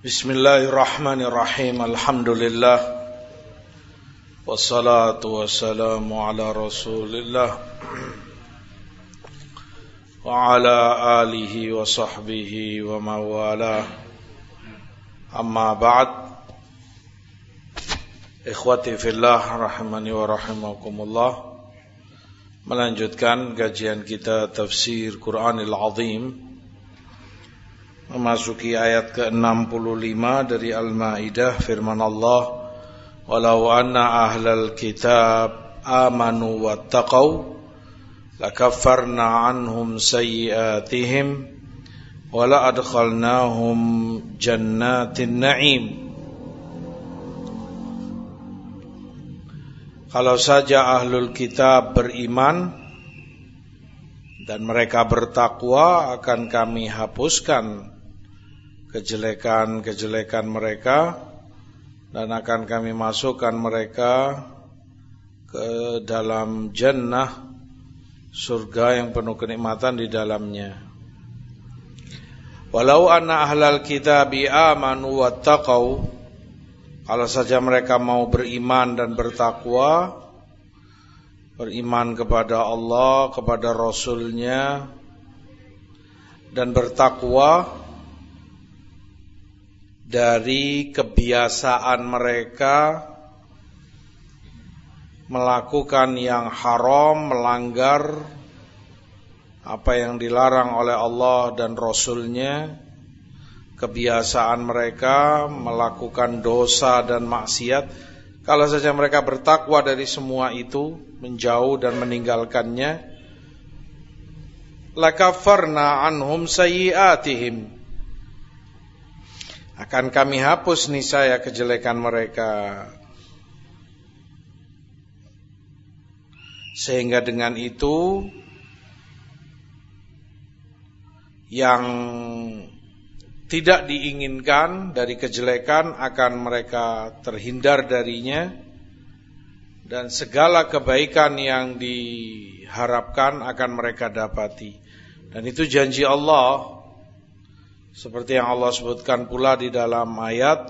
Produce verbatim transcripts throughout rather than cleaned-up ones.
Bismillahirrahmanirrahim. Alhamdulillah. Wassalatu wassalamu ala Rasulillah wa ala alihi wa sahbihi wa mawala. Amma ba'd. Ikhwati fillah rahimani wa rahimakumullah. Melanjutkan kajian kita tafsir Quranil Azim, memasuki ayat ke enam puluh lima dari Al-Maidah. Firman Allah, walau anna ahlal kitab amanu wattaqau lakaffarna anhum sayyiatihim wala adkhalnahum jannatin na'im. Kalau saja ahlul kitab beriman dan mereka bertakwa, akan kami hapuskan kejelekan-kejelekan mereka dan akan kami masukkan mereka ke dalam jannah, surga yang penuh kenikmatan di dalamnya. Walau anna ahlal kitabi amanu wattaqau, kalau saja mereka mau beriman dan bertakwa, beriman kepada Allah, kepada Rasulnya, dan bertakwa dari kebiasaan mereka melakukan yang haram, melanggar apa yang dilarang oleh Allah dan Rasulnya, kebiasaan mereka melakukan dosa dan maksiat. Kalau saja mereka bertakwa dari semua itu, menjauh dan meninggalkannya, lakaffarna anhum sayyiatihim, akan kami hapus niscaya kejelekan mereka. Sehingga dengan itu yang tidak diinginkan dari kejelekan akan mereka terhindar darinya, dan segala kebaikan yang diharapkan akan mereka dapati. Dan itu janji Allah, seperti yang Allah sebutkan pula di dalam ayat,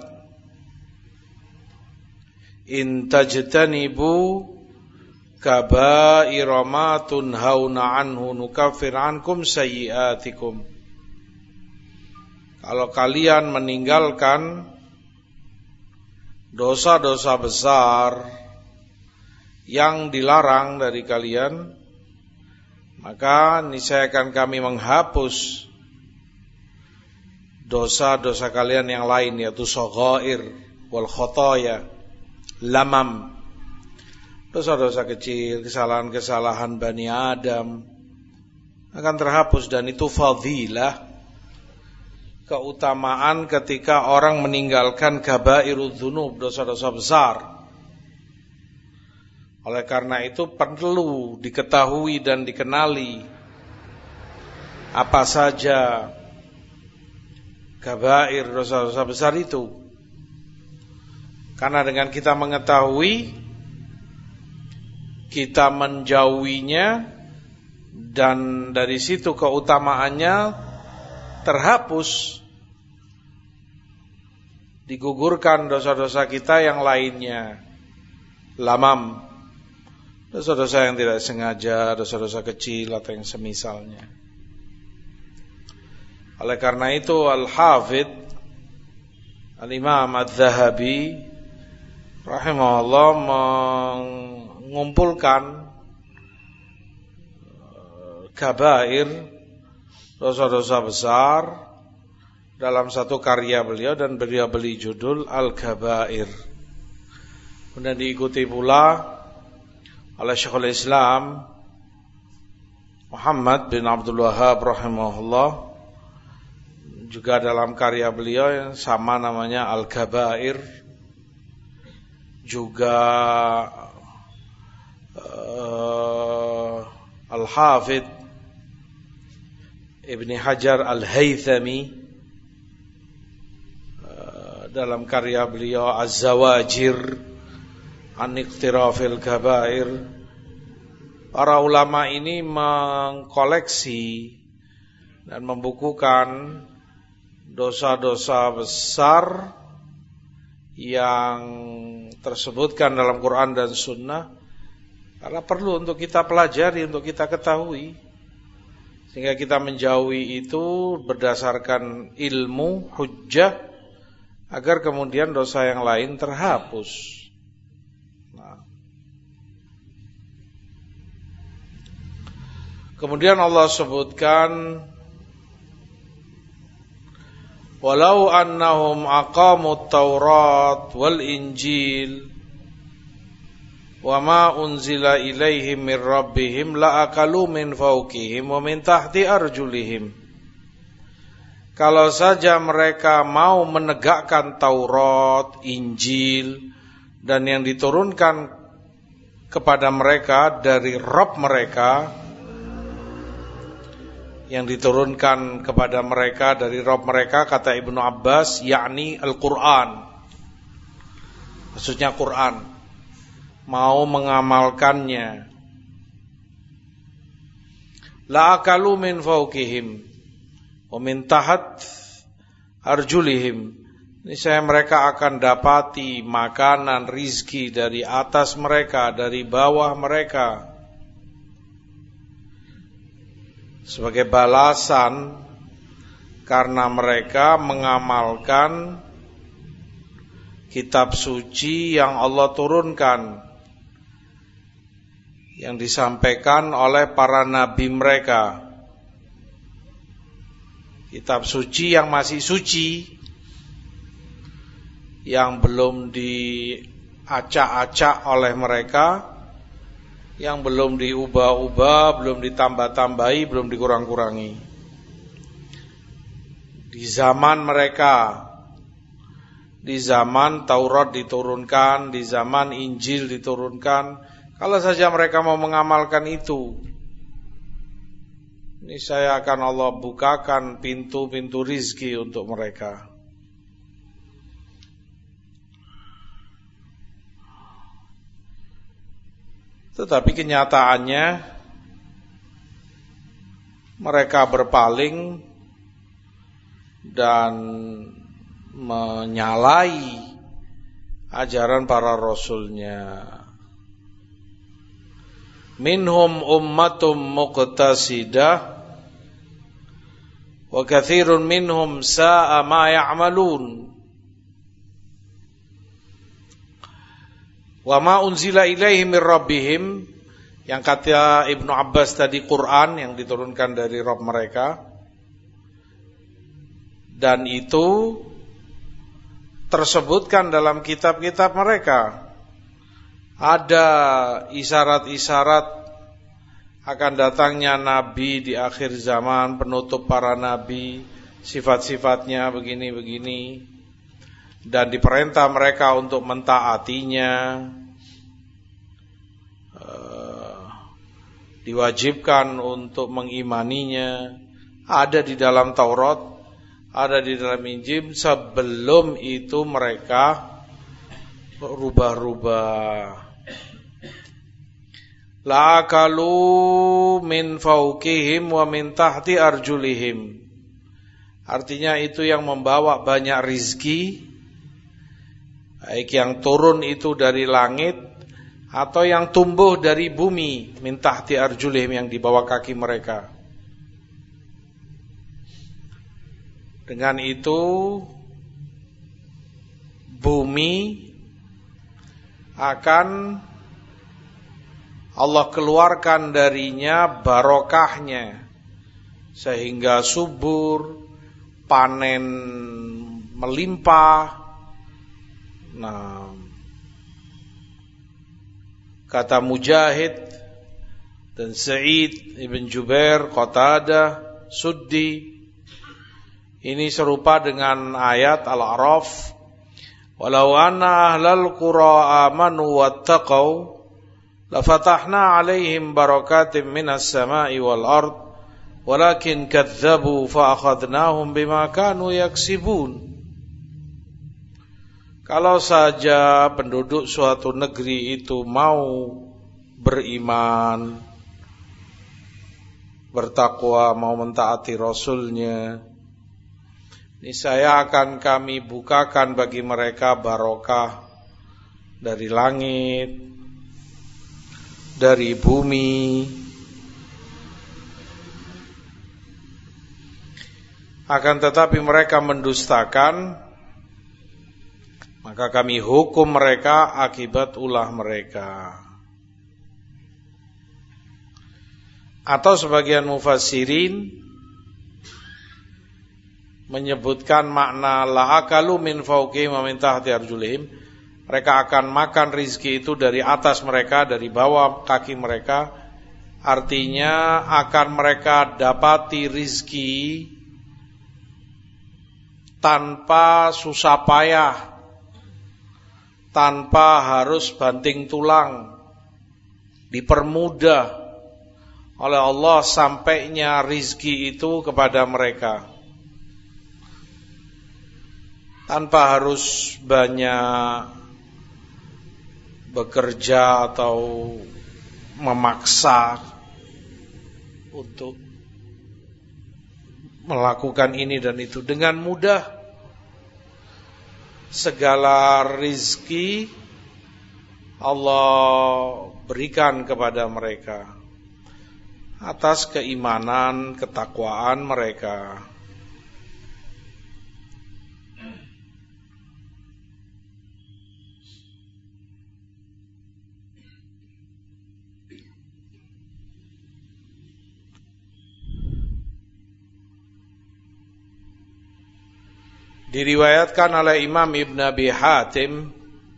in tajtanibu kaba'ira ma tunhauna anhu nukaffir ankum sayyi'atikum. Kalau kalian meninggalkan dosa-dosa besar yang dilarang dari kalian, maka niscaya akan kami menghapus dosa-dosa kalian yang lain, yaitu shaghair wal khotoya, lamam, dosa-dosa kecil, kesalahan-kesalahan Bani Adam akan terhapus. Dan itu fadilah, keutamaan ketika orang meninggalkan kabairudz dzunub, dosa-dosa besar. Oleh karena itu perlu diketahui dan dikenali apa saja kabair, dosa-dosa besar itu. Karena dengan kita mengetahui, kita menjauhinya, dan dari situ keutamaannya terhapus, digugurkan dosa-dosa kita yang lainnya. Lamam, dosa-dosa yang tidak sengaja, dosa-dosa kecil atau yang semisalnya. Oleh karena itu Al-Hafidh Al-Imam Adz-Dzahabi rahimahullah mengumpulkan kabair, dosa-dosa besar, dalam satu karya beliau, dan beliau beri judul Al-Kabair. Kemudian diikuti pula oleh Syekhul Islam Muhammad bin Abdul Wahhab rahimahullah, juga dalam karya beliau yang sama namanya Al-Kabair. Juga uh, Al-Hafidh Ibni Hajar Al-Haythami uh, dalam karya beliau Az-Zawajir an Iqtirafil Kabair. Para ulama ini mengkoleksi dan membukukan dosa-dosa besar yang tersebutkan dalam Quran dan Sunnah, karena perlu untuk kita pelajari, untuk kita ketahui, sehingga kita menjauhi itu berdasarkan ilmu, hujjah, agar kemudian dosa yang lain terhapus. Nah. Kemudian Allah sebutkan, walau annahum aqamut Taurat wal Injil wa ma unzila ilaihim min rabbihim la akalu min fawqihim wa min tahti arjulihim. Kalau saja mereka mau menegakkan Taurat, Injil, dan yang diturunkan kepada mereka dari Rabb mereka, yang diturunkan kepada mereka dari Rabb mereka, kata Ibnu Abbas, yakni Al-Quran, maksudnya Quran, mau mengamalkannya, la akalu min fawqihim wa min tahat arjulihim, ini saya mereka akan dapati makanan, rizki dari atas mereka, dari bawah mereka, sebagai balasan karena mereka mengamalkan kitab suci yang Allah turunkan, yang disampaikan oleh para nabi mereka. Kitab suci yang masih suci, yang belum diacak-acak oleh mereka, yang belum diubah-ubah, belum ditambah-tambahi, belum dikurang-kurangi. Di zaman mereka, di zaman Taurat diturunkan, di zaman Injil diturunkan, kalau saja mereka mau mengamalkan itu, ini saya akan Allah bukakan pintu-pintu rizki untuk mereka. Tetapi kenyataannya mereka berpaling dan menyalahi ajaran para rasulnya. Minhum ummatum muqtasidah wa katsirun minhum sa'a ma ya'malun. Wa ma unzila ilaihim mir rabbihim, yang kata Ibnu Abbas tadi Quran yang diturunkan dari Rabb mereka, dan itu tersebutkan dalam kitab-kitab mereka. Ada isyarat-isyarat akan datangnya nabi di akhir zaman, penutup para nabi, sifat-sifatnya begini-begini, dan diperintah mereka untuk mentaatinya, uh, diwajibkan untuk mengimaninya. Ada di dalam Taurat, ada di dalam Injil. Sebelum itu mereka rubah-rubah. La akalu min fawqihim wa min tahti arjulihim, artinya itu yang membawa banyak rizki, baik yang turun itu dari langit atau yang tumbuh dari bumi, min tahti arjulihim, yang di bawah kaki mereka. Dengan itu bumi akan Allah keluarkan darinya barokahnya, sehingga subur, panen melimpah. Nah, kata Mujahid dan Sa'id Ibn Jubair, Qatadah, Suddi, ini serupa dengan ayat Al-A'raf, walau anna ahlal qura amanu wattaqau lafatahna alaihim barakatim minas sama'i wal ard walakin kadzabu fa akhadnahum bima kanu yaksibun. Kalau saja penduduk suatu negeri itu mau beriman, bertakwa, mau mentaati Rasulnya, niscaya akan kami bukakan bagi mereka barokah dari langit, dari bumi. Akan tetapi mereka mendustakan, maka kami hukum mereka akibat ulah mereka. Atau sebagian mufassirin menyebutkan makna la'akalu min fawqihim wa min tahti arjulihim. Mereka akan makan rizki itu dari atas mereka, dari bawah kaki mereka. Artinya akan mereka dapati rizki tanpa susah payah, tanpa harus banting tulang, dipermudah oleh Allah sampainya rizki itu kepada mereka, tanpa harus banyak bekerja atau memaksa untuk melakukan ini dan itu. Dengan mudah segala rizki Allah berikan kepada mereka atas keimanan, ketakwaan mereka. Diriwayatkan oleh Imam Ibn Abi Hatim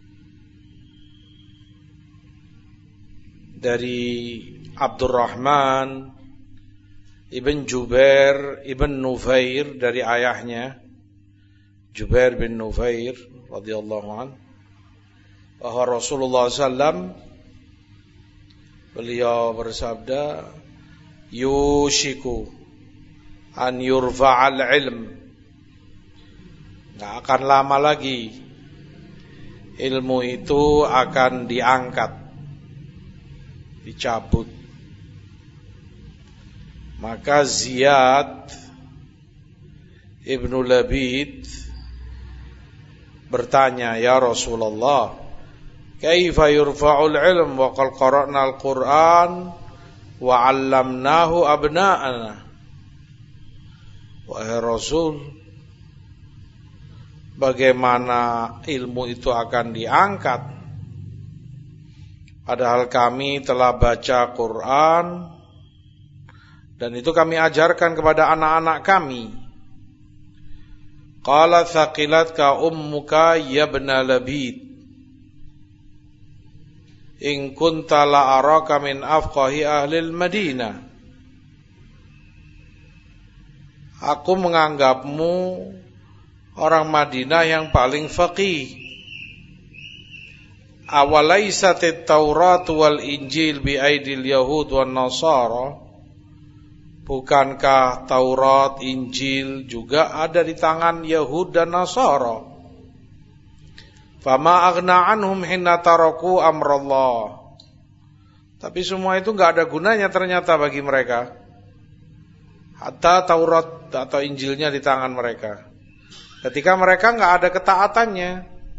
dari Abdurrahman Ibn Jubair Ibn Nufair, dari ayahnya Jubair bin Nufair radhiyallahu anhu, bahwa Rasulullah sallallahu alaihi wasallam beliau bersabda, yushiku an yurfa'al ilm, nggak akan lama lagi ilmu itu akan diangkat, dicabut. Maka Ziyad Ibnu Labid bertanya, ya Rasulullah, kaifa yurfa'ul ilm wa qad qara'na al-Qur'an wa 'allamnahu abna'ana. Wahai Rasul, bagaimana ilmu itu akan diangkat, padahal kami telah baca Quran dan itu kami ajarkan kepada anak-anak kami. Qala thaqilatka ummuka ya ibna Labid in kunta la araka min afqahi ahli al-Madinah. Aku menganggapmu orang Madinah yang paling faqih. Awalaisatit Taurat wal Injil bi aidil Yahud wan Nasara. Bukankah Taurat, Injil juga ada di tangan Yahud dan Nasara? Fama aghna anhum hinna taraku amrallah. Tapi semua itu enggak ada gunanya ternyata bagi mereka, hatta Taurat atau Injilnya di tangan mereka, ketika mereka enggak ada ketaatannya,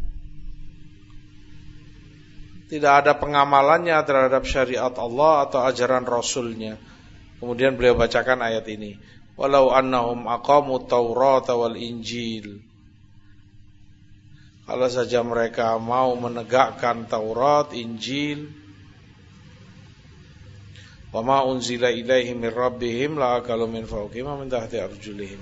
tidak ada pengamalannya terhadap syariat Allah atau ajaran Rasulnya. Kemudian beliau bacakan ayat ini, walau annahum aqamu Taurata wal Injil. Kalau saja mereka mau menegakkan Taurat, Injil, wa ma unzila ilaihim min rabbihim la akalu min fawqihim wa min tahti arjulihim.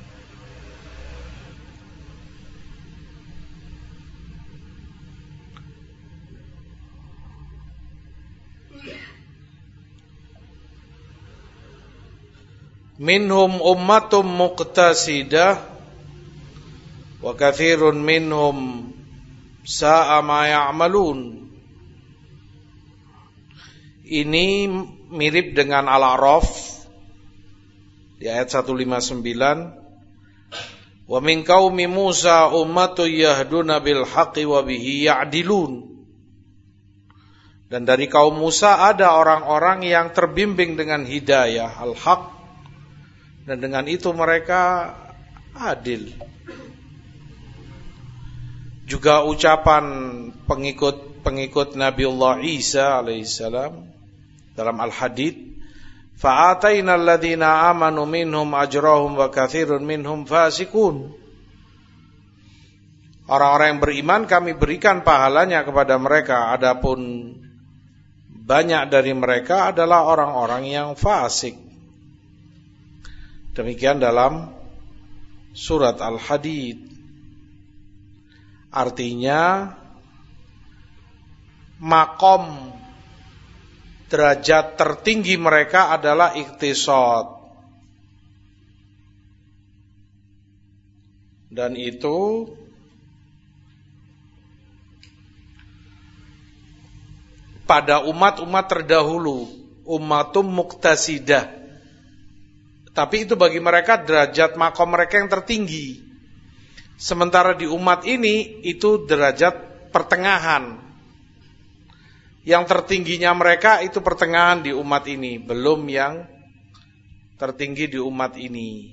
Minhum ummatum muqtasidah wa katsirun minhum sa'a ma ya'malun. Ini mirip dengan Al-A'raf di ayat seratus lima puluh sembilan. Wa min qaumi Musa ummatun yahduna bil haqqi wa bihi ya'dilun. Dan dari kaum Musa ada orang-orang yang terbimbing dengan hidayah al-haq, dan dengan itu mereka adil. juga ucapan pengikut-pengikut Nabiullah Isa alaihissalam dalam Al-Hadid, fa'atainal ladzina amanu minhum ajrahum wa katsirun minhum fasikun. Orang-orang yang beriman kami berikan pahalanya kepada mereka, adapun banyak dari mereka adalah orang-orang yang fasik. Demikian dalam surat Al-Hadid. Artinya makom derajat tertinggi mereka adalah iktisad. Dan itu pada umat-umat terdahulu, ummatum muqtasidah. Tapi itu bagi mereka derajat makom mereka yang tertinggi. Sementara di umat ini itu derajat pertengahan. Yang tertingginya mereka itu pertengahan di umat ini, belum yang tertinggi di umat ini.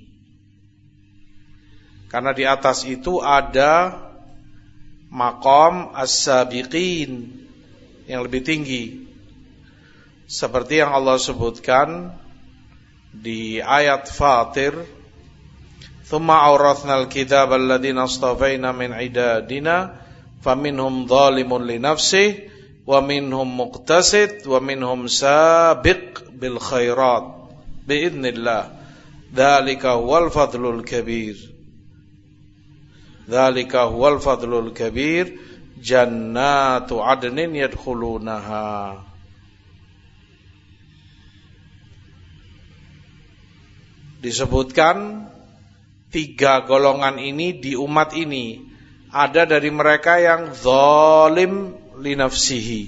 Karena di atas itu ada maqam as-sabiqin yang lebih tinggi. Seperti yang Allah sebutkan di ayat Fatir, "Tsumma awrathnal kitaba alladziina astafaina min ibadina faminhum dzalimun li nafsihi wa minhum muqtasid wa minhum sabiq bil khairat biidznillah dzalika huwal fadlul kabir dzalika huwal fadlul kabir jannatu adnin yadkhulunaha." Disebutkan tiga golongan ini di umat ini. Ada dari mereka yang zalim li nafsihi,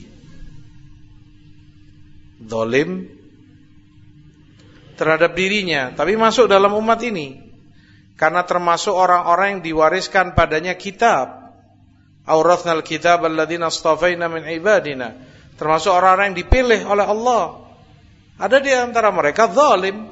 zalim terhadap dirinya, tapi masuk dalam umat ini karena termasuk orang-orang yang diwariskan padanya kitab. Awrathnal kitab alladziina astafaina min ibadina, termasuk orang-orang yang dipilih oleh Allah. Ada di antara mereka zalim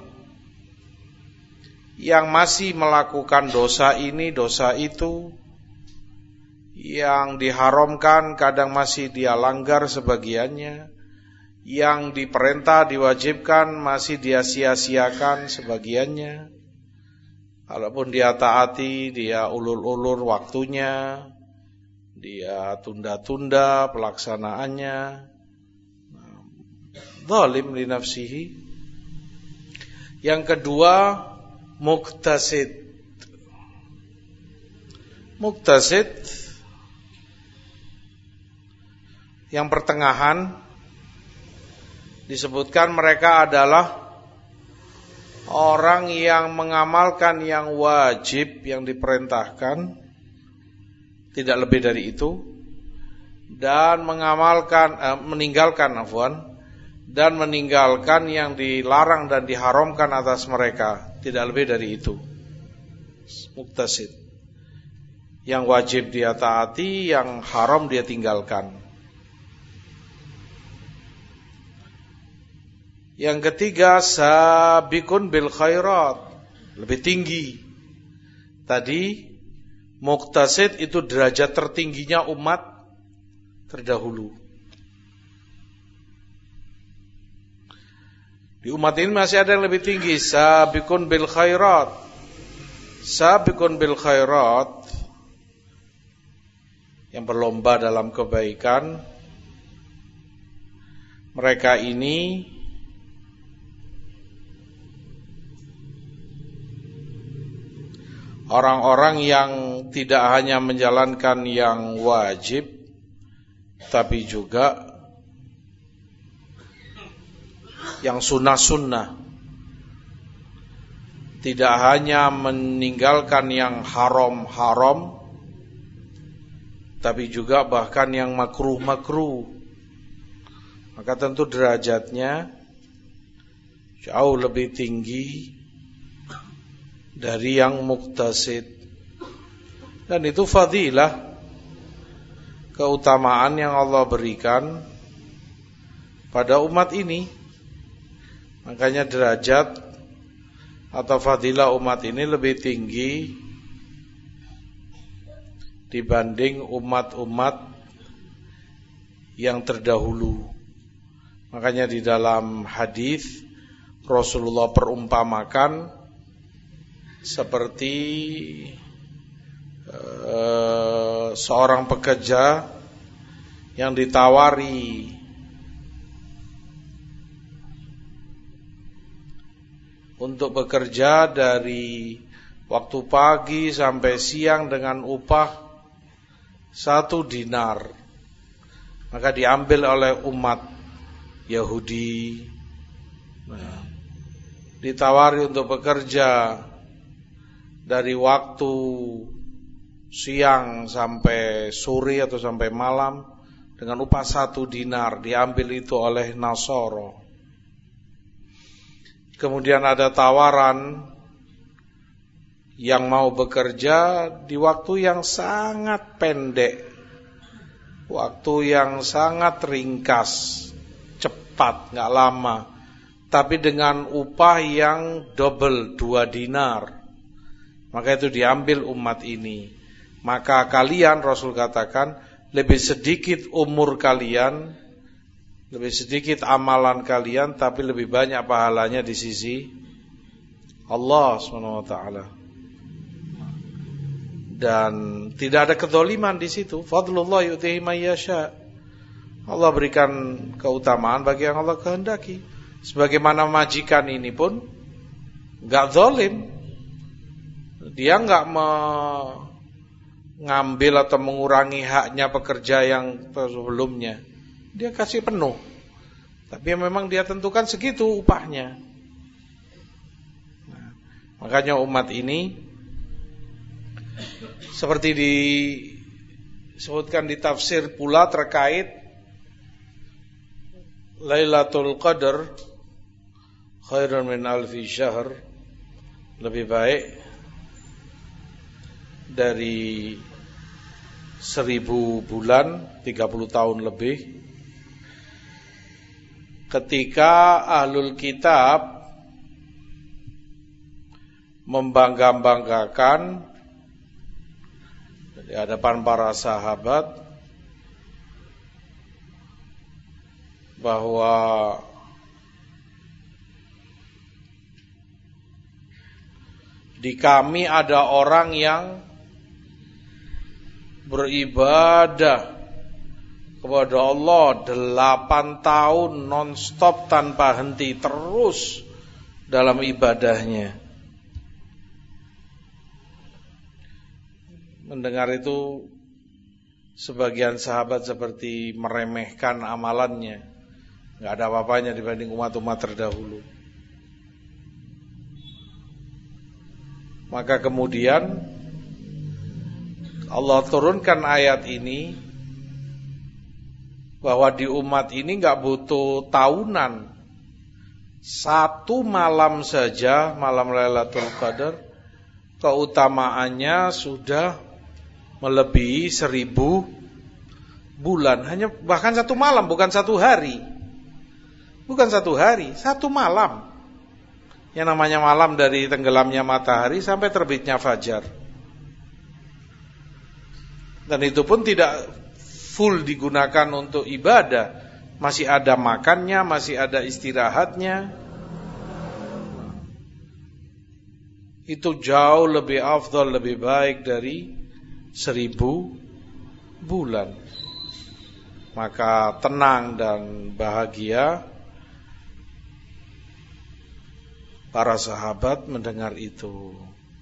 yang masih melakukan dosa ini, dosa itu, yang diharamkan kadang masih dia langgar sebagiannya, yang diperintah, diwajibkan masih dia sia-siakan sebagiannya. Walaupun dia taati, dia ulur-ulur waktunya, dia tunda-tunda pelaksanaannya. Zalim li nafsihi. Yang kedua, muqtasid. Muqtasid yang pertengahan, disebutkan mereka adalah orang yang mengamalkan yang wajib, yang diperintahkan, tidak lebih dari itu, dan mengamalkan eh, meninggalkan afwan dan meninggalkan yang dilarang dan diharamkan atas mereka, tidak lebih dari itu. Muqtasid, yang wajib dia taati, yang haram dia tinggalkan. Yang ketiga, sabiqun bil khairat, lebih tinggi. Tadi muqtasid itu derajat tertingginya umat terdahulu. Di umat ini masih ada yang lebih tinggi, sabiqun bil khairat. Sabiqun bil khairat, yang berlomba dalam kebaikan. Mereka ini orang-orang yang tidak hanya menjalankan yang wajib, tapi juga yang sunnah-sunnah. Tidak hanya meninggalkan yang haram-haram, tapi juga bahkan yang makruh-makruh. Maka tentu derajatnya jauh lebih tinggi dari yang muqtasid. Dan itu fadilah, keutamaan yang Allah berikan pada umat ini. Makanya derajat atau fadilah umat ini lebih tinggi dibanding umat-umat yang terdahulu. Makanya di dalam hadis Rasulullah perumpamakan seperti uh, seorang pekerja yang ditawari untuk bekerja dari waktu pagi sampai siang dengan upah satu dinar, maka diambil oleh umat Yahudi. Nah, ditawari untuk bekerja dari waktu siang sampai sore atau sampai malam dengan upah satu dinar, diambil itu oleh Nasoro. Kemudian ada tawaran yang mau bekerja di waktu yang sangat pendek, waktu yang sangat ringkas, cepat, gak lama, tapi dengan upah yang double, dua dinar. Maka itu diambil umat ini. Maka kalian, Rasul katakan, lebih sedikit umur kalian, lebih sedikit amalan kalian, tapi lebih banyak pahalanya di sisi Allah subhanahu wa taala. Dan tidak ada kedzaliman di situ. Fadlullah yu'tihi may yasha. Allah berikan keutamaan bagi yang Allah kehendaki. Sebagaimana majikan ini pun enggak zalim. Dia enggak mengambil atau mengurangi haknya pekerja yang sebelumnya. Dia kasih penuh. Tapi memang dia tentukan segitu upahnya. Nah, makanya umat ini seperti disebutkan di tafsir pula terkait Lailatul Qadar khairun min alfi syahr, lebih baik dari seribu bulan, tiga puluh tahun lebih. Ketika ahlul kitab membangga-banggakan di hadapan para sahabat bahwa di kami ada orang yang beribadah kepada Allah delapan tahun non-stop tanpa henti, terus dalam ibadahnya. Mendengar itu, sebagian sahabat seperti meremehkan amalannya. Gak ada apa-apanya dibanding umat-umat terdahulu. Maka kemudian Allah turunkan ayat ini, bahwa di umat ini gak butuh tahunan. Satu malam saja, malam Lailatul Qadar, keutamaannya sudah melebihi seribu bulan. Hanya bahkan satu malam, bukan satu hari. Bukan satu hari, satu malam. Yang namanya malam dari tenggelamnya matahari sampai terbitnya fajar. Dan itu pun tidak full digunakan untuk ibadah. Masih ada makannya, masih ada istirahatnya. Itu jauh lebih afdal, lebih baik dari seribu bulan. Maka tenang dan bahagia para sahabat mendengar itu.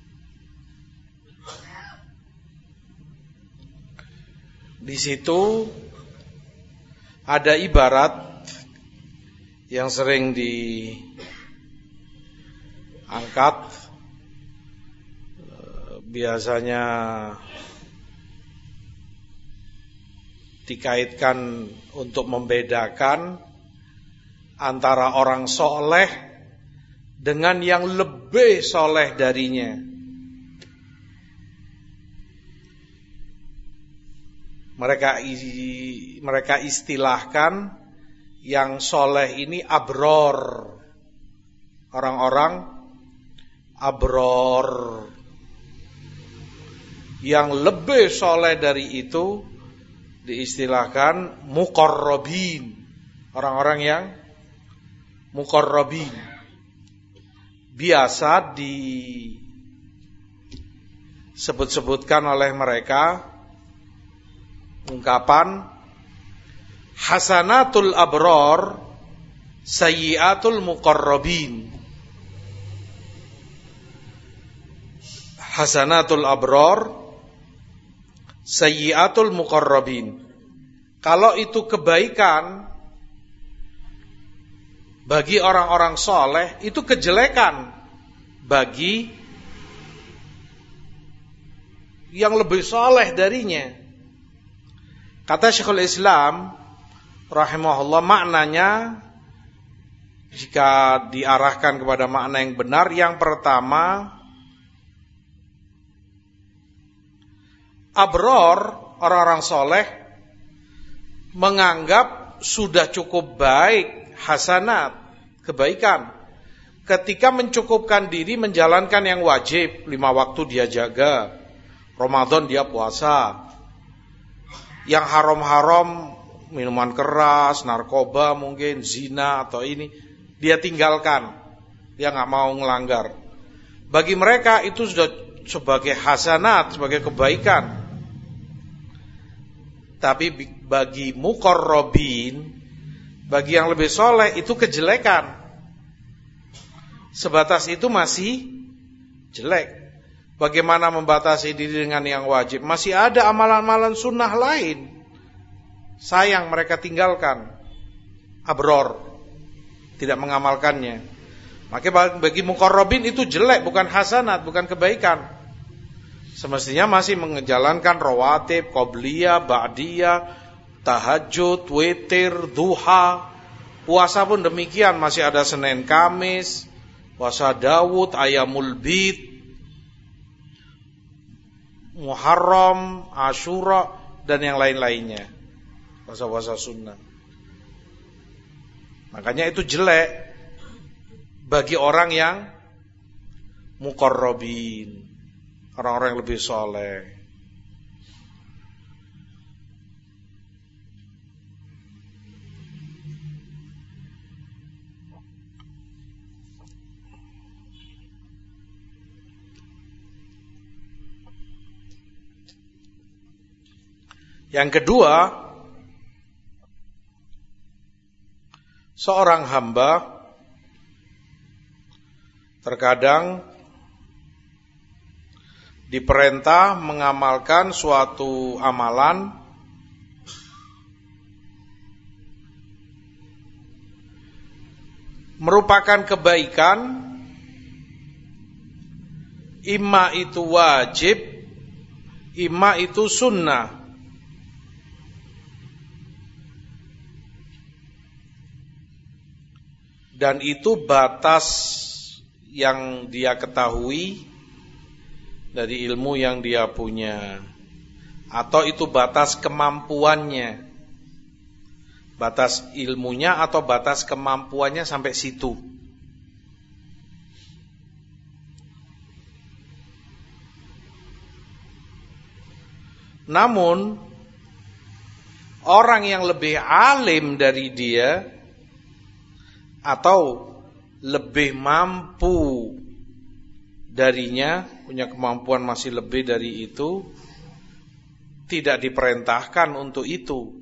Di situ ada ibarat yang sering diangkat, biasanya dikaitkan untuk membedakan antara orang soleh dengan yang lebih soleh darinya. Mereka mereka istilahkan yang soleh ini abror, orang-orang abror. yang lebih soleh dari itu diistilahkan muqarrabin, orang-orang yang muqarrabin. Biasa disebut-sebutkan oleh mereka ungkapan hasanatul abror sayyiatul muqarrabin. Hasanatul abror sayyiatul muqarrabin. Kalau itu kebaikan bagi orang-orang soleh, itu kejelekan bagi yang lebih soleh darinya. Kata Syekhul Islam rahimahullah, maknanya jika diarahkan kepada makna yang benar, yang pertama, abror, orang-orang soleh, menganggap sudah cukup baik, hasanat, kebaikan, ketika mencukupkan diri menjalankan yang wajib. Lima waktu dia jaga, Ramadan dia puasa, yang haram-haram, minuman keras, narkoba mungkin, zina atau ini, dia tinggalkan, dia gak mau ngelanggar. Bagi mereka itu sudah sebagai hasanat, sebagai kebaikan. Tapi bagi muqarrabin, bagi yang lebih soleh, itu kejelekan. Sebatas itu masih jelek. Bagaimana membatasi diri dengan yang wajib? Masih ada amalan-amalan sunnah lain, sayang mereka tinggalkan. Abror, tidak mengamalkannya. Maka bagi muqarrabin itu jelek, bukan hasanat, bukan kebaikan. Semestinya masih menjalankan rawatib, qobliyah, ba'diyah, tahajud, witir, duha. Puasa pun demikian, masih ada Senin Kamis, puasa Daud, Ayamul Bid, Muharram, Asyura, dan yang lain-lainnya, puasa-puasa sunnah. Makanya itu jelek bagi orang yang muqarrabin, orang-orang yang lebih soleh. Yang kedua, seorang hamba terkadang diperintah mengamalkan suatu amalan merupakan kebaikan, imma itu wajib, imma itu sunnah. Dan itu batas yang dia ketahui dari ilmu yang dia punya, atau itu batas kemampuannya, batas ilmunya atau batas kemampuannya sampai situ. Namun orang yang lebih alim dari dia atau lebih mampu darinya, punya kemampuan masih lebih dari itu, tidak diperintahkan untuk itu.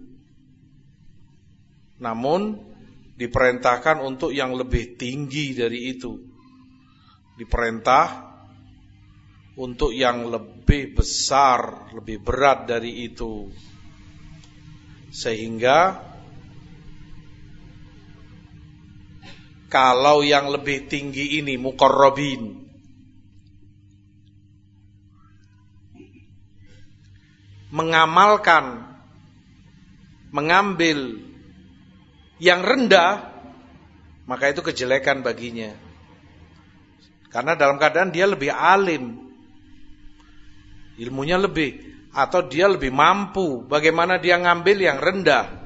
Namun diperintahkan untuk yang lebih tinggi dari itu. Diperintah untuk yang lebih besar, lebih berat dari itu. Sehingga kalau yang lebih tinggi ini muqarrabin, mengamalkan, mengambil yang rendah, maka itu kejelekan baginya. Karena dalam keadaan dia lebih alim, ilmunya lebih, atau dia lebih mampu, bagaimana dia ngambil yang rendah?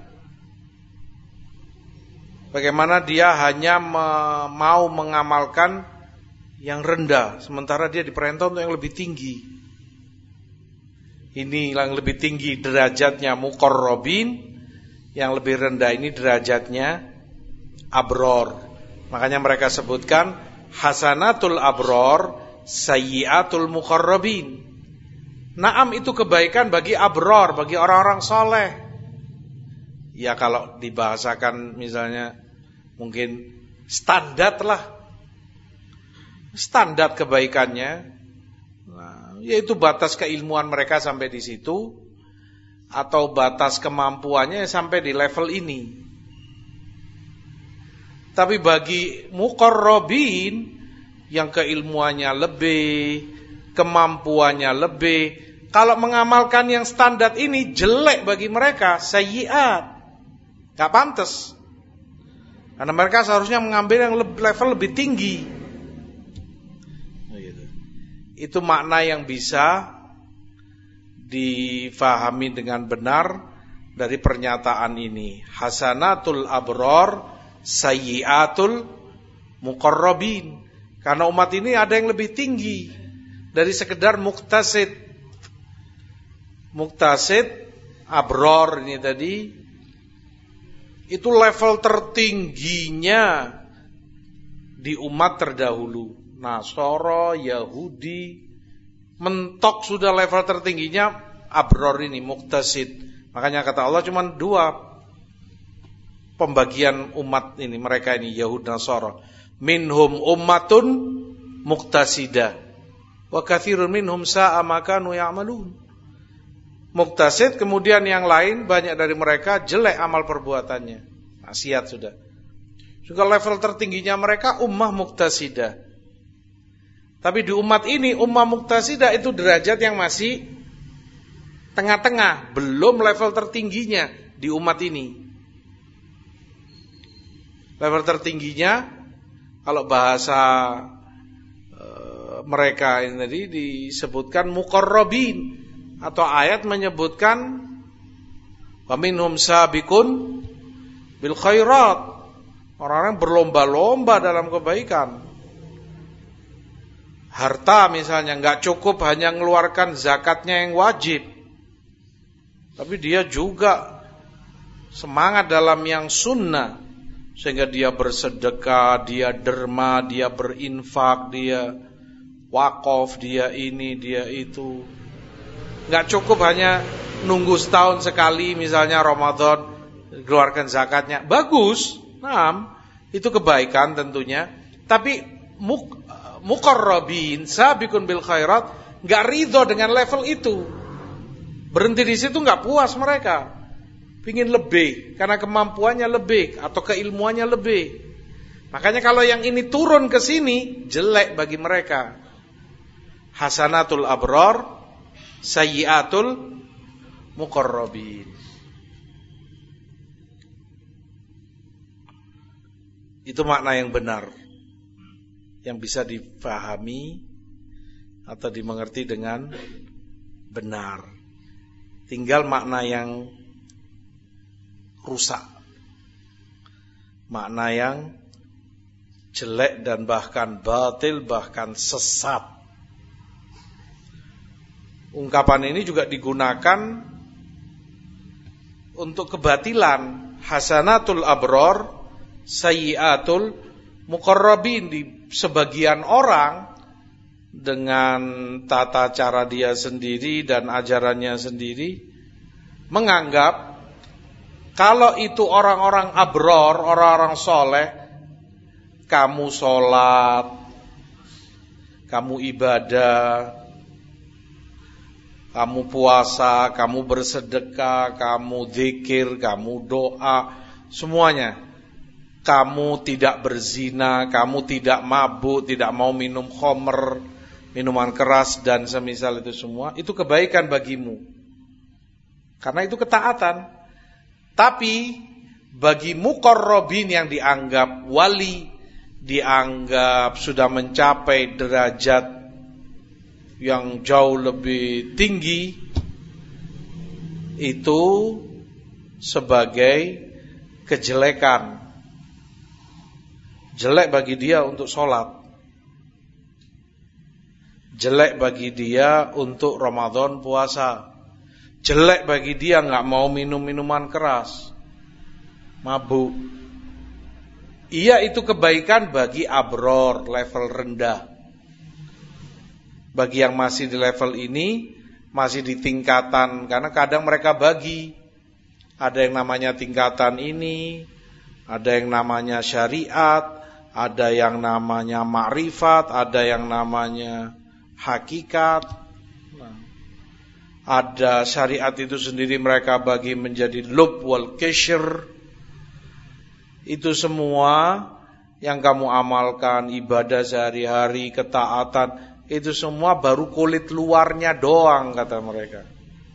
Bagaimana dia hanya me- mau mengamalkan yang rendah, sementara dia diperintah untuk yang lebih tinggi. ini yang lebih tinggi derajatnya muqarrabin, yang lebih rendah ini derajatnya abror. Makanya mereka sebutkan hasanatul abror, sayyiatul muqarrabin. Naam, itu kebaikan bagi abror, bagi orang-orang soleh. Ya kalau dibahasakan misalnya mungkin standar lah, standar kebaikannya, nah, yaitu batas keilmuan mereka sampai di situ, atau batas kemampuannya sampai di level ini. Tapi bagi muqarrabin yang keilmuannya lebih, kemampuannya lebih, kalau mengamalkan yang standar ini jelek bagi mereka, sayyiat, gak pantas. Karena mereka seharusnya mengambil yang level lebih tinggi. Itu makna yang bisa difahami dengan benar dari pernyataan ini. Hasanatul abror, sayyiatul muqarrabin. Karena umat ini ada yang lebih tinggi dari sekedar muktasid. Muktasid, abror ini tadi, itu level tertingginya di umat terdahulu. Nasara, Yahudi, mentok sudah level tertingginya abror ini, muktasid. Makanya kata Allah cuma dua pembagian umat ini, mereka ini Yahud Nasara. Minhum ummatun muktasidah wa katsirun minhum sa'a ma kanu ya'malun. Muktasid, kemudian yang lain banyak dari mereka jelek amal perbuatannya, maksiat sudah. Juga level tertingginya mereka ummah muktasidah. Tapi di umat ini, ummah muktasidah itu derajat yang masih tengah-tengah, belum level tertingginya di umat ini. Level tertingginya, kalau bahasa e, mereka ini tadi disebutkan muqarrabin, atau ayat menyebutkan wa minhum sabiqun bil khairat, orang-orang berlomba-lomba dalam kebaikan. Harta misalnya enggak cukup hanya mengeluarkan zakatnya yang wajib, tapi dia juga semangat dalam yang sunnah, sehingga dia bersedekah, dia derma, dia berinfak, dia wakaf, dia ini, dia itu. Enggak cukup hanya nunggu setahun sekali misalnya Ramadan keluarkan zakatnya. Bagus, nah, itu kebaikan tentunya. Tapi muk, muqarrabin, sabiqun bil khairat, enggak ridho dengan level itu. Berhenti di situ enggak puas mereka. Pingin lebih karena kemampuannya lebih atau keilmuannya lebih. Makanya kalau yang ini turun ke sini jelek bagi mereka. Hasanatul abror, sayyiatul muqarrabin. Itu makna yang benar, yang bisa dipahami atau dimengerti dengan benar. Tinggal makna yang rusak, makna yang jelek dan bahkan batil, bahkan sesat. Ungkapan ini juga digunakan untuk kebatilan. Hasanatul abror, sayyiatul muqarrabin. Di sebagian orang dengan tata cara dia sendiri dan ajarannya sendiri menganggap kalau itu orang-orang abror, orang-orang soleh, kamu sholat, kamu ibadah, kamu puasa, kamu bersedekah, kamu zikir, kamu doa, semuanya. Kamu tidak berzina, kamu tidak mabuk, tidak mau minum khamr, minuman keras dan semisal itu semua, itu kebaikan bagimu. Karena itu ketaatan. Tapi bagi muqarrabin yang dianggap wali, dianggap sudah mencapai derajat yang jauh lebih tinggi, itu sebagai kejelekan. Jelek bagi dia untuk sholat, jelek bagi dia untuk Ramadan puasa, jelek bagi dia, nggak mau minum minuman keras, mabuk. Iya, itu kebaikan bagi abror, level rendah. Bagi yang masih di level ini, masih di tingkatan, karena kadang mereka bagi. Ada yang namanya tingkatan ini, ada yang namanya syariat, ada yang namanya ma'rifat, ada yang namanya hakikat. Nah, ada syariat itu sendiri mereka bagi menjadi lub wal qishr. Itu semua yang kamu amalkan, ibadah sehari-hari, ketaatan, itu semua baru kulit luarnya doang, kata mereka.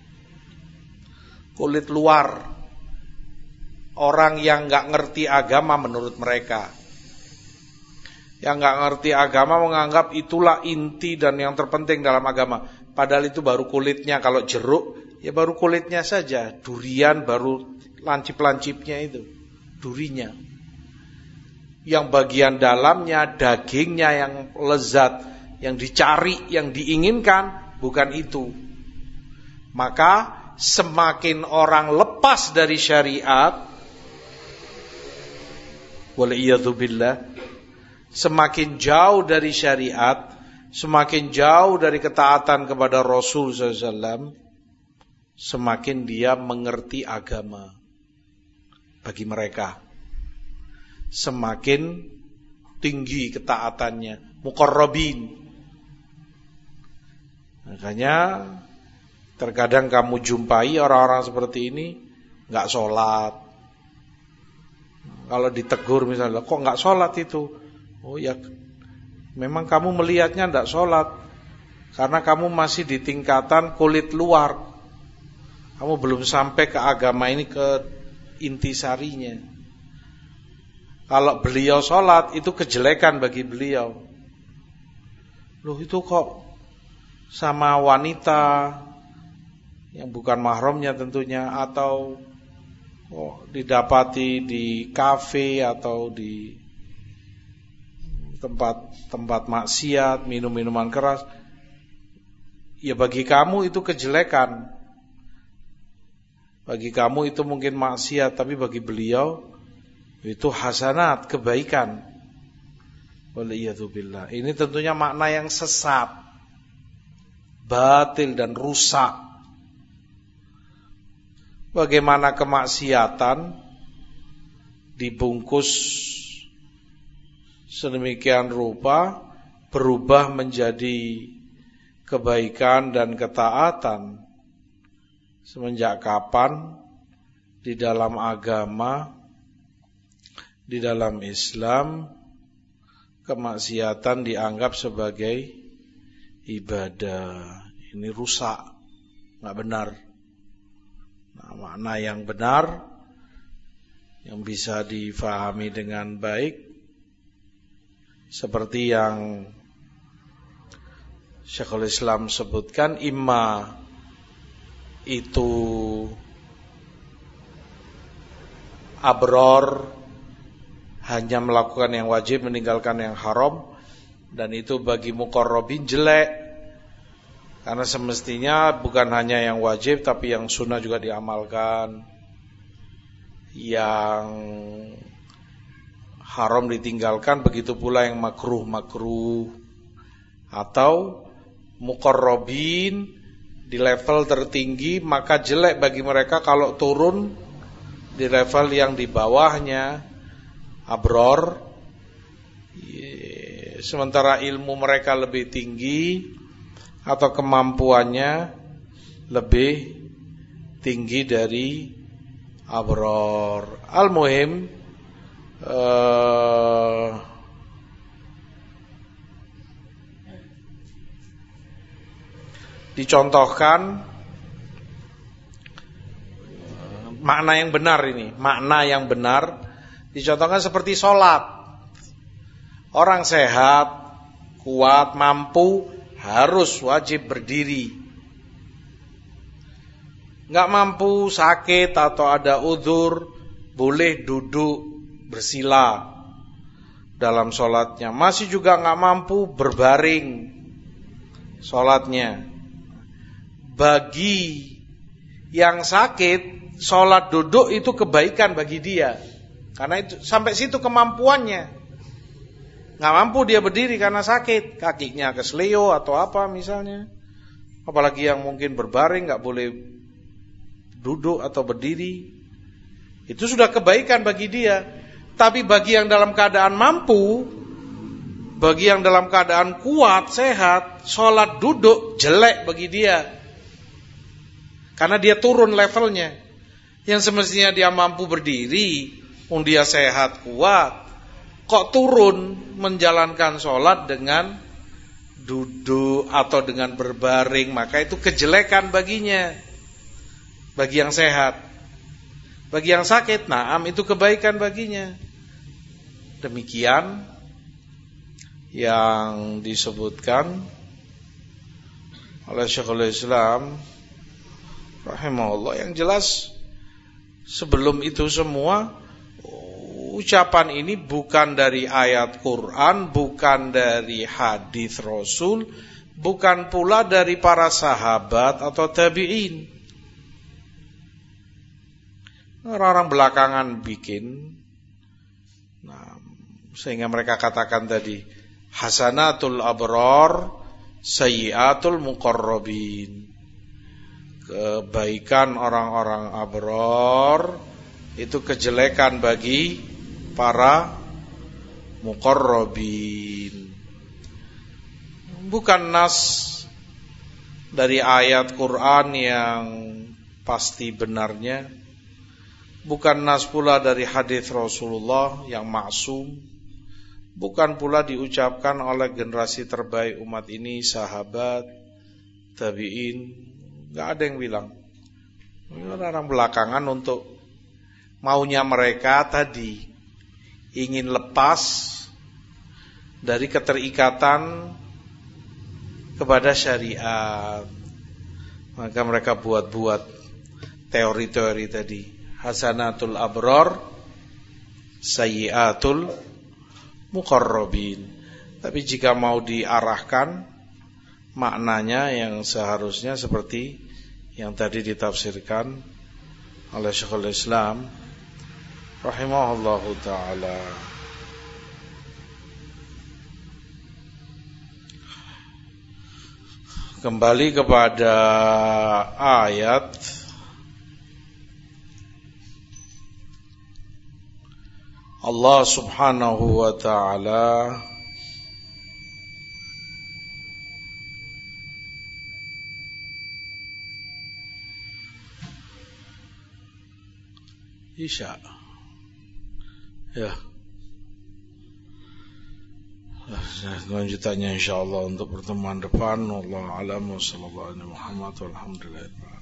Kulit luar. Orang yang gak ngerti agama menurut mereka. Yang gak ngerti agama menganggap itulah inti dan yang terpenting dalam agama. Padahal itu baru kulitnya. Kalau jeruk, ya baru kulitnya saja. Durian baru lancip-lancipnya itu, durinya. Yang bagian dalamnya, dagingnya yang lezat, yang dicari, yang diinginkan, bukan itu. Maka semakin orang lepas dari syariat, wal'iyadzubillah, semakin jauh dari syariat, semakin jauh dari ketaatan kepada Rasul sallallahu alaihi wasallam, semakin dia mengerti agama. Bagi mereka semakin tinggi ketaatannya, muqarrabin. Makanya terkadang kamu jumpai orang-orang seperti ini gak sholat. Kalau ditegur misalnya, kok gak sholat itu? Oh ya, memang kamu melihatnya gak sholat karena kamu masih di tingkatan kulit luar. Kamu belum sampai ke agama ini, ke intisarinya. Kalau beliau sholat, itu kejelekan bagi beliau. Loh, itu kok sama wanita yang bukan mahramnya tentunya, atau oh, didapati di kafe atau di tempat-tempat maksiat, minum minuman keras. Ya bagi kamu itu kejelekan. Bagi kamu itu mungkin maksiat, tapi bagi beliau itu hasanat, kebaikan. Waliyadzubillah. Ini tentunya makna yang sesat, batil dan rusak. Bagaimana kemaksiatan dibungkus sedemikian rupa berubah menjadi kebaikan dan ketaatan. Semenjak kapan di dalam agama, di dalam Islam, kemaksiatan dianggap sebagai ibadah? Ini rusak, gak benar. Nah, makna yang benar, yang bisa difahami dengan baik, seperti yang Syekhul Islam sebutkan, imma itu abror, hanya melakukan yang wajib, meninggalkan yang haram, dan itu bagi muqarrabin jelek, karena semestinya bukan hanya yang wajib tapi yang sunnah juga diamalkan, yang haram ditinggalkan, begitu pula yang makruh-makruh. Atau muqarrabin di level tertinggi, maka jelek bagi mereka kalau turun di level yang di bawahnya, abror. Sementara ilmu mereka lebih tinggi atau kemampuannya lebih tinggi dari abror. Al-muhim, uh, dicontohkan makna yang benar ini, makna yang benar dicontohkan seperti sholat. Orang sehat, kuat, mampu, harus wajib berdiri. Gak mampu, sakit atau ada udzur, boleh duduk bersila dalam sholatnya. Masih juga gak mampu, berbaring sholatnya. Bagi Yang sakit, sholat duduk itu kebaikan bagi dia. Karena itu sampai situ kemampuannya. Nggak mampu dia berdiri karena sakit, kakinya kesleo atau apa misalnya. Apalagi yang mungkin berbaring, nggak boleh duduk atau berdiri. Itu sudah kebaikan bagi dia. Tapi bagi yang dalam keadaan mampu, bagi yang dalam keadaan kuat, sehat, sholat duduk jelek bagi dia. Karena dia turun levelnya. Yang semestinya dia mampu berdiri, um dia sehat, kuat, kok turun menjalankan sholat dengan duduk atau dengan berbaring, maka itu kejelekan baginya. Bagi yang sehat. Bagi yang sakit, naam, itu kebaikan baginya. Demikian yang disebutkan oleh Syekhul Islam rahimahullah. Yang jelas sebelum itu semua, ucapan ini bukan dari ayat Quran, bukan dari hadis Rasul, bukan pula dari para sahabat atau tabi'in. Orang-orang belakangan bikin, nah, sehingga mereka katakan tadi hasanatul abrar sayyiatul muqarrabin. Kebaikan orang-orang abrar itu kejelekan bagi para muqarrabin. Bukan nas dari ayat Quran yang pasti benarnya, bukan nas pula dari hadis Rasulullah yang maksum, bukan pula diucapkan oleh generasi terbaik umat ini, sahabat, tabi'in. Gak ada yang bilang. Orang belakangan untuk maunya mereka tadi, ingin lepas dari keterikatan kepada syariat, maka mereka buat-buat teori-teori tadi. Hasanatul abrar sayyiatul muqarrabin. Tapi jika mau diarahkan, maknanya yang seharusnya seperti yang tadi ditafsirkan oleh Syekhul Islam rahimahullahu ta'ala. Kembali kepada ayat Allah subhanahu wa ta'ala Isya. Ya. Lanjutannya insyaallah untuk pertemuan depan. Wallahu a'lam. Sallallahu alaihi Muhammad walhamdulillah.